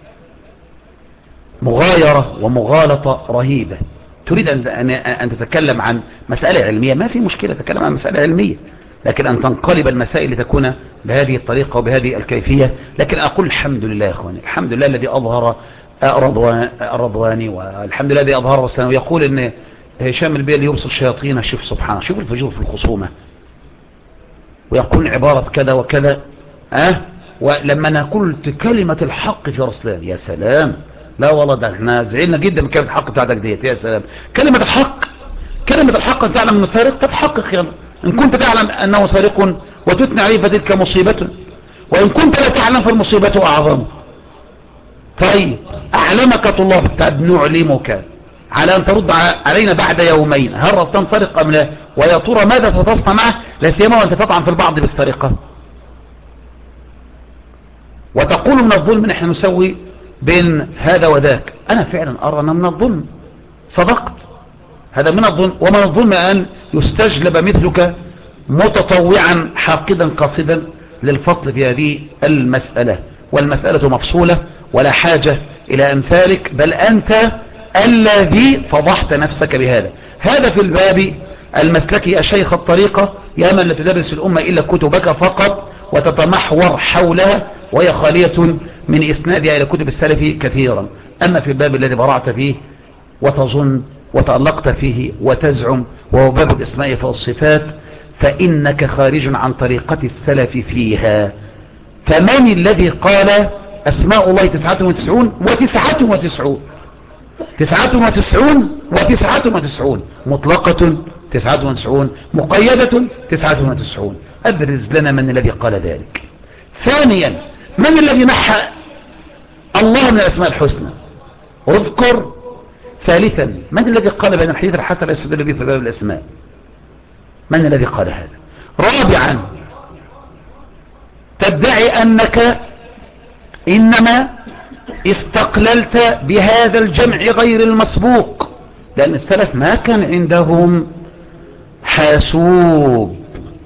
مغايرة ومغالطة رهيبة. تريد أن, أن تتكلم عن مسألة علمية، ما في مشكلة، تتكلم عن مسألة علمية، لكن أن تنقلب المسائل لتكون بهذه الطريقة وبهذه الكيفية. لكن أقول الحمد لله يا أخواني، الحمد لله الذي أظهر الرضواني، والحمد لله الذي أظهر رسلانه. ويقول أن هشام البيل يرسل شياطين. شوف سبحانه، شوف الفجور في الخصومة، ويقول عبارة كذا وكذا. أه؟ ولما أنا قلت كلمة الحق في رسلان، يا سلام، لا والله ده احنا زعلنا جدا من كلمة الحق بتاعتك ديت. يا سلام، كلمة الحق، كلمة الحق أن تعلم أنه سارق، تتحقق يا إن كنت تعلم أنه سارق وتثني عليه فتلك مصيبة، وإن كنت لا تعلم فالمصيبة أعظم. طيب أعلمك الله، طب نعلمك على أن ترد علينا بعد يومين هل رسلان سارق أم لا، ويا ترى ماذا ستصنع معه، لا سيما وأنت تطعن في البعض بالسرقة وتقول من الظلم نحن نسوي بين هذا وذاك. أنا فعلا أرى أنه من الظلم، صدقت، هذا من الظلم. ومن الظلم أن يستجلب مثلك متطوعا حاقدا قاصدا للفصل في هذه المسألة، والمسألة مفصولة ولا حاجة إلى أمثالك، بل أنت الذي فضحت نفسك بهذا. هذا في الباب المسلكي يا شيخ الطريقة، يا من لا تدرس الأمة إلا كتبك فقط وتتمحور حولها، وهي خالية من إسنادها إلى كتب السلف كثيرا. أما في الباب الذي برعت فيه وتظن وتألقت فيه وتزعم، وهو باب الإسماء والصفات، فإنك خارج عن طريقة السلف فيها. فمن الذي قال أسماء الله تسعة وتسعون وتسعة وتسعون تسعة وتسعون وتسعة وتسعون مطلقة تسعة وتسعون مقيدة تسعة وتسعون؟ أبرز لنا من الذي قال ذلك. ثانيا، من الذي نحى الله من الأسماء الحسنى؟ اذكر. ثالثا، من الذي قال بأن الحديث الحسن يستدل به في باب الأسماء؟ من الذي قال هذا؟ رابعا، تدعي أنك إنما استقللت بهذا الجمع غير المسبوق، لأن السلف ما كان عندهم حاسوب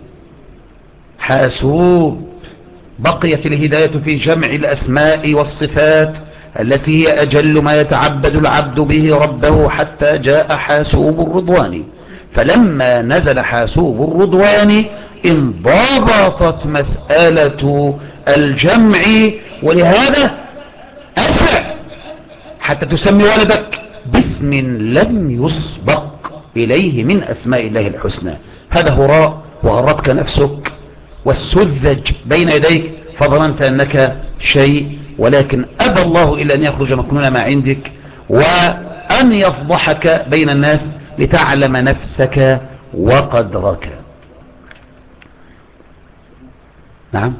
حاسوب بقيت الهداية في جمع الأسماء والصفات التي هي أجل ما يتعبد العبد به ربه، حتى جاء حاسوب الرضوان. فلما نزل حاسوب الرضوان انضبطت مسألة الجمع، ولهذا أسرع حتى تسمي ولدك باسم لم يسبق إليه من أسماء الله الحسنى. هذا هراء وغرتك نفسك والسذج بين يديك، فظننت أنك شيء، ولكن أبى الله إلا أن يخرج مكنون ما عندك وأن يفضحك بين الناس لتعلم نفسك وقدرك. نعم.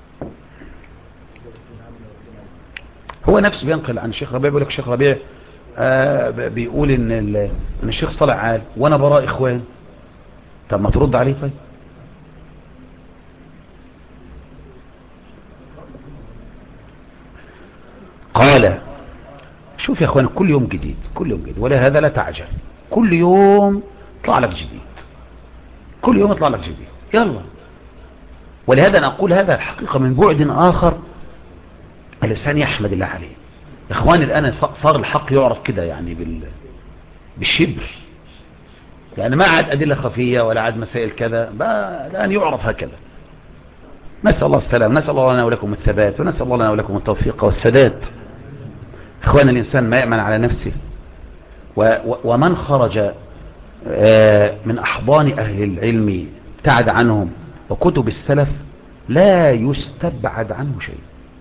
هو نفسه بينقل عن الشيخ ربيع، بيقول لك الشيخ ربيع آه بيقول ان, ان الشيخ صالح عال وانا براء اخوان. طب ما ترد عليه طيب. قال شوف يا اخوان، كل يوم جديد، كل يوم جديد، ولهذا لا تعجل، كل يوم يطلع لك جديد، كل يوم يطلع لك جديد، يلا. ولهذا أنا أقول هذا الحقيقة من بعد آخر الإنسان يحمد الله عليه. يا اخواني الآن صار الحق يعرف كده يعني بال... بالشبر، يعني ما عاد أدلة خفية ولا عاد مسائل كذا، بقى الآن يعرف هكذا. نسأل الله السلام، نسأل الله لنا ولكم الثبات، ونسأل الله لنا ولكم التوفيق والسداد. اخوان الإنسان ما يأمن على نفسه، و... و... ومن خرج من أحضان أهل العلم ابتعد عنهم وكتب السلف لا يستبعد عنه شيء.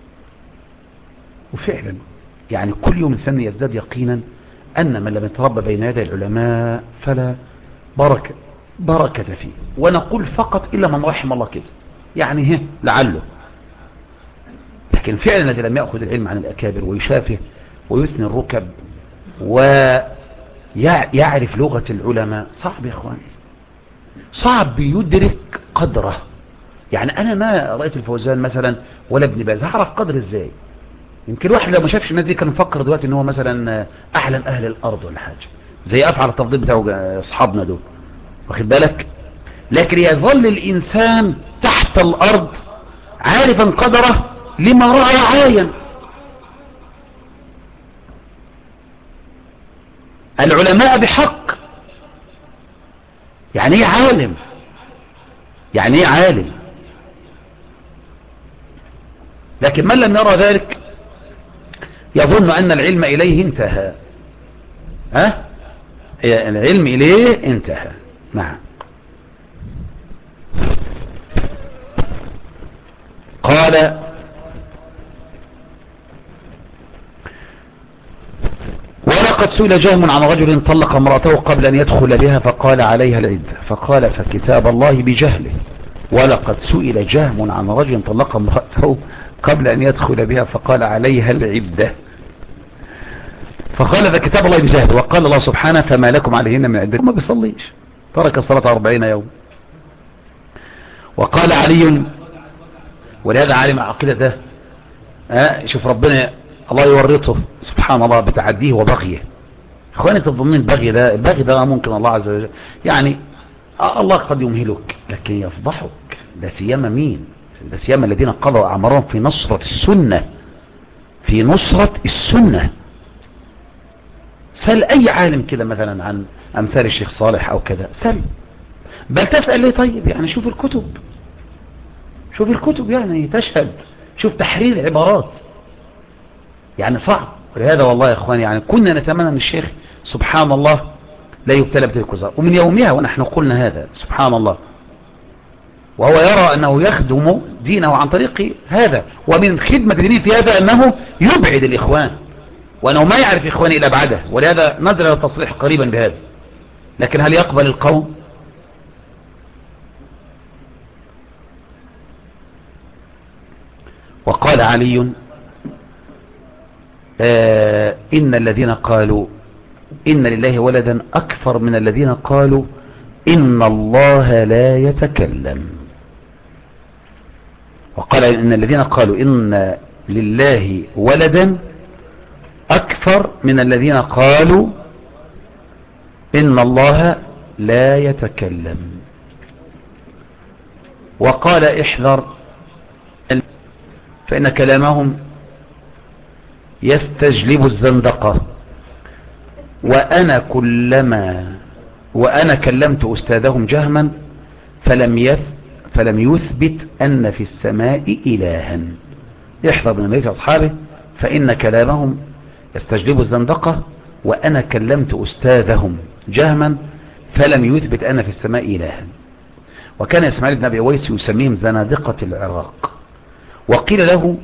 وفعلا يعني كل يوم الإنسان يزداد يقينا أن من لم يتربى بين يدي العلماء فلا بركة بركة فيه. ونقول فقط إلا من رحم الله كده، يعني هه لعله. لكن فعلا الذي لم يأخذ العلم عن الأكابر ويشافه ويثني الركب ويعرف لغة العلماء صعب يا اخوان، صعب يدرك قدره. يعني أنا ما رأيت الفوزان مثلا ولا ابن باز، هعرف قدر ازاي؟ يمكن واحد لو ما شافش الناس دي كان مفكر دلوقتي ان هو مثلا اعلم اهل الارض ولا حاجه، زي افعل التفضيل بتاعه اصحابنا دول، واخد بالك. لكن يظل الانسان تحت الارض عارفا قدره لما راى وعاين. العلماء بحق. يعني ايه عالم؟ يعني ايه عالم؟ لكن من لم يرى ذلك يظن ان العلم اليه انتهى. ها؟ العلم اليه انتهى. نعم. قال ولقد سئل جهم عن رجل طلق امرأته قبل ان يدخل بها فقال عليها العدة، فقال فكتاب الله بجهله. ولقد سئل جهم عن رجل طلق امرأته قبل ان يدخل بها فقال عليها العدة، فقال فكتاب الله بجهله. وقال الله سبحانه فما لكم عليهن من عدة، ما بيصليش، ترك الصلاة أربعين يوم. وقال علي، ولهذا عالم العقيدة ده ها شوف ربنا الله يورطه سبحان الله بتعديه وبغيه. اخواني تظنين البغي ده، البغي ده ممكن الله عز وجل يعني الله قد يمهلك لكن يفضحك. ده سيما مين؟ ده سيما الذين قضوا اعمارهم في نصرة السنة، في نصرة السنة. سأل اي عالم كده مثلا عن امثال الشيخ صالح او كذا، سأل. بل تسأل ليه؟ طيب يعني شوف الكتب، شوف الكتب يعني تشهد، شوف تحرير العبارات، يعني صعب. ولهذا والله يا اخواني يعني كنا نتمنى ان الشيخ سبحان الله لا يبتلى بتلك الوزارة، ومن يومها ونحن قلنا هذا سبحان الله، وهو يرى انه يخدم دينه عن طريق هذا، ومن خدمة دينه في هذا انه يبعد الاخوان، وانه ما يعرف اخواني الى ابعده. ولهذا نزل التصريح قريبا بهذا. لكن هل يقبل القوم؟ وقال علي آه إن الذين قالوا إن لله ولدا أكثر من الذين قالوا إن الله لا يتكلم. وقال إن الذين قالوا إن لله ولدا أكثر من الذين قالوا إن الله لا يتكلم. وقال احذر فإن كلامهم يستجلب الزندقة. وأنا كلما وأنا كلمت أستاذهم جهما فلم يث فلم يثبت أن في السماء إلها. احذر من ليس أصحابه فإن كلامهم يستجلب الزندقة. وأنا كلمت أستاذهم جهما فلم يثبت أن في السماء إلها. وكان إسماعيل بن أبي أويس يسميهم زنادقة العراق. وقيل له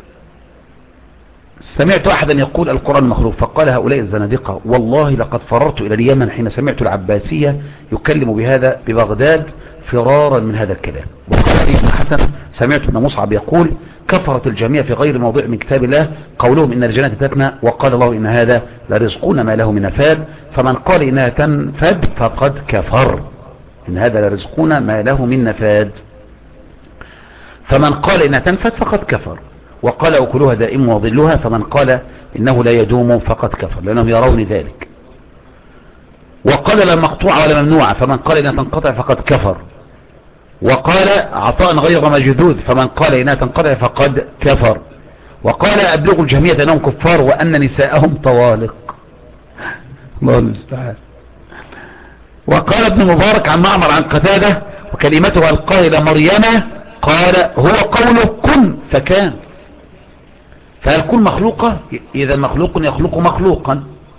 سمعت أحدا يقول القرآن مخلوق، فقال هؤلاء الزنادقة والله لقد فررت إلى اليمن حين سمعت العباسية يكلم بهذا ببغداد فرارا من هذا الكلام. وقال حديث حسن. سمعت ابن مصعب يقول كفرت الجميع في غير موضع من كتاب الله قولهم إن الجنة تتنى وقال الله إن هذا لرزقنا ما له من نفاد، فمن قال إنها تنفد فقد كفر. إن هذا لرزقنا ما له من نفاد، فمن قال إنها تنفد فقد كفر. وقال أكلها دائم وظلها، فمن قال إنه لا يدوم فقد كفر، لأنهم يرون ذلك. وقال لا مقطوعة ولا ممنوعة، فمن قال إنها تنقطع فقد كفر. وقال عطاء غير مجدود، فمن قال إنها تنقطع فقد كفر. وقال أبلغ الجميع أنهم كفار وأن نساءهم طوالق. الله المستعان. وقال ابن مبارك عن معمر عن قتادة وكلمته ألقاها إلى مريم قال هو قوله كن فكان. فهل كن مخلوقة؟ إذا مخلوق يخلق مخلوقا.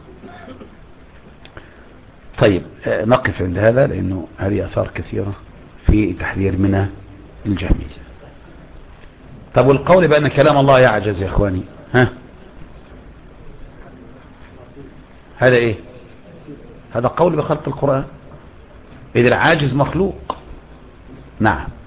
طيب نقف عند هذا لأنه هذه أثار كثيرة في تحذير من الجهمية. طب والقول بأن كلام الله يعجز يا إخواني، ها هذا إيه؟ هذا قول بخلق القرآن، إذا العاجز مخلوق. نعم.